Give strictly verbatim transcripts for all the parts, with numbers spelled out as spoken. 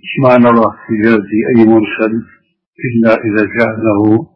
ما نرى في جازي أي مرسل إلا إذا جاء له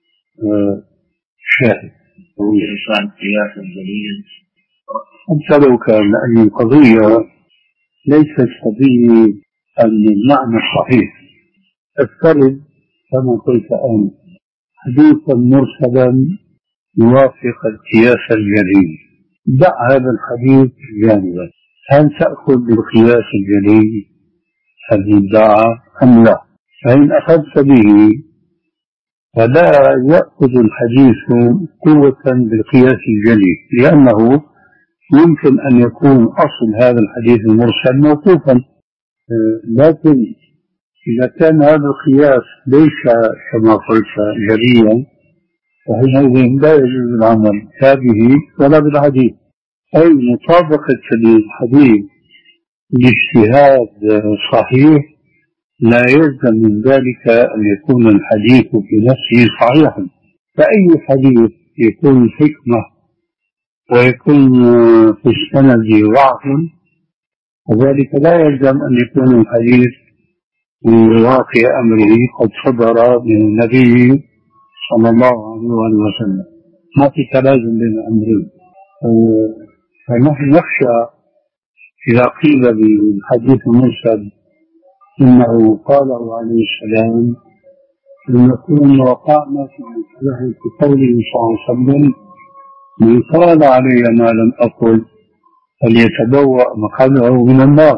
شاهد وإنسان قياسا جليلا. حتى لو كان أي القضية ليست قضية المعنى الصحيح، افترض كما قلت أنا حديثا مرسلا يوافق القياس الجلي، دع هذا الحديث جانبا، هل تأخذ بالقياس الجلي المدعى أم لا؟ فإن أخذت به فلا يأخذ الحديث قوة بالقياس الجلي، لأنه يمكن أن يكون أصل هذا الحديث المرسل موقوفا، لكن إذا كان هذا القياس ليس كما قلت جليا فحينئذ لا يجوز العمل لا به ولا بالحديث. أي مطابقة الحديث لاجتهاد صحيح لا يلزم من ذلك أن يكون الحديث في نفسه صحيحا، فأي حديث يكون حكمة ويكون في السند ضعف وذلك لا يلزم أن يكون الحديث من واقع أمره قد صدر من النبي صلى الله عليه وسلم، ما في تلازم بين الأمرين. فنحن نخشى إذا قيل بالحديث المرسل إنه قاله عليه السلام أن نكون وقعنا في قوله صلى الله عليه وسلم من قال علي ما لم أقل فليتبوأ مقعده من النار.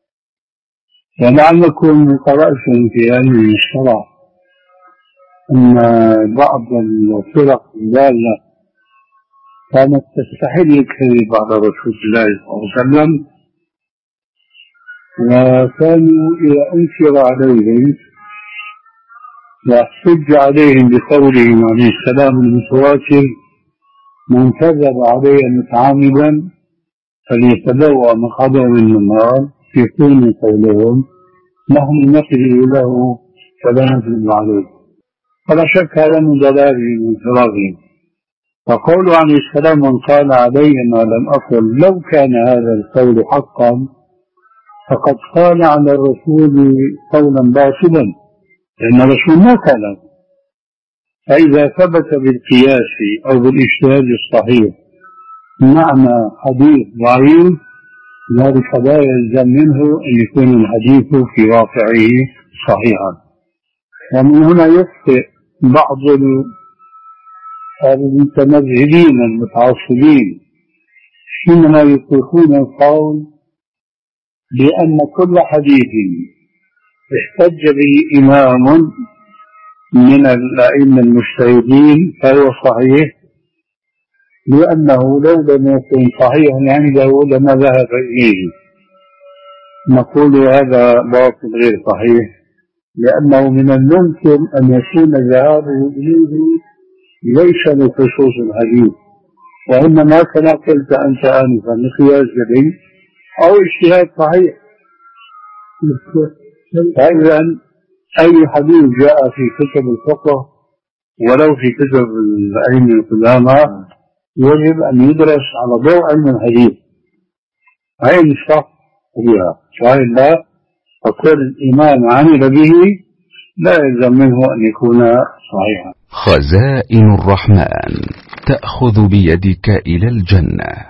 ولعلكم قرأتم في علم الشرع أن بعض الفرق الضالة كانت تستحل الكذب على رسول الله صلى الله عليه وسلم، وكانوا إذا أنكر عليهم واحتج عليهم بقولهم عليه السلام المتواتر من كذب علي متعمدا فليتبوأ مقعده من النار، يكون قولهم نحن نكذب له فلا نكذب عليه، فلا شك هذا من ضلالهم وانفرادهم. فقول عليه السلام من قال علي ما لم أقل، لو كان هذا القول حقا فقد قال على الرسول قولا باطلا لأن الرسول ما قال. فإذا ثبت بالقياس أو بالاجتهاد الصحيح معنى حديث ضعيف ذلك لا يلزم منه أن يكون الحديث في واقعه صحيحا. ومن هنا يخطئ بعض المتمذهبين المتعصبين حينما يطلقون القول بأن كل حديث احتج به إمام من الأئمة المجتهدين فهو صحيح، لأنه لو لم يكن صحيحا عنده لما ذهب إليه. نقول هذا باطل غير صحيح، لأنه من الممكن أن يكون ذهابه إليه ليس لخصوص الحديث، وإنما كما قلت أنت آنفا لقياس جلي أو اجتهاد صحيح. فإذا أي حديث جاء في كتب الفقه ولو في كتب الأئمة القدامى يجب أن يدرس على ضوء علم الحديث، هاي صح بها، وإلا فكل الإمام عمل به لا يلزم منه أن يكون صحيحا. خزائن الرحمن تأخذ بيدك إلى الجنة.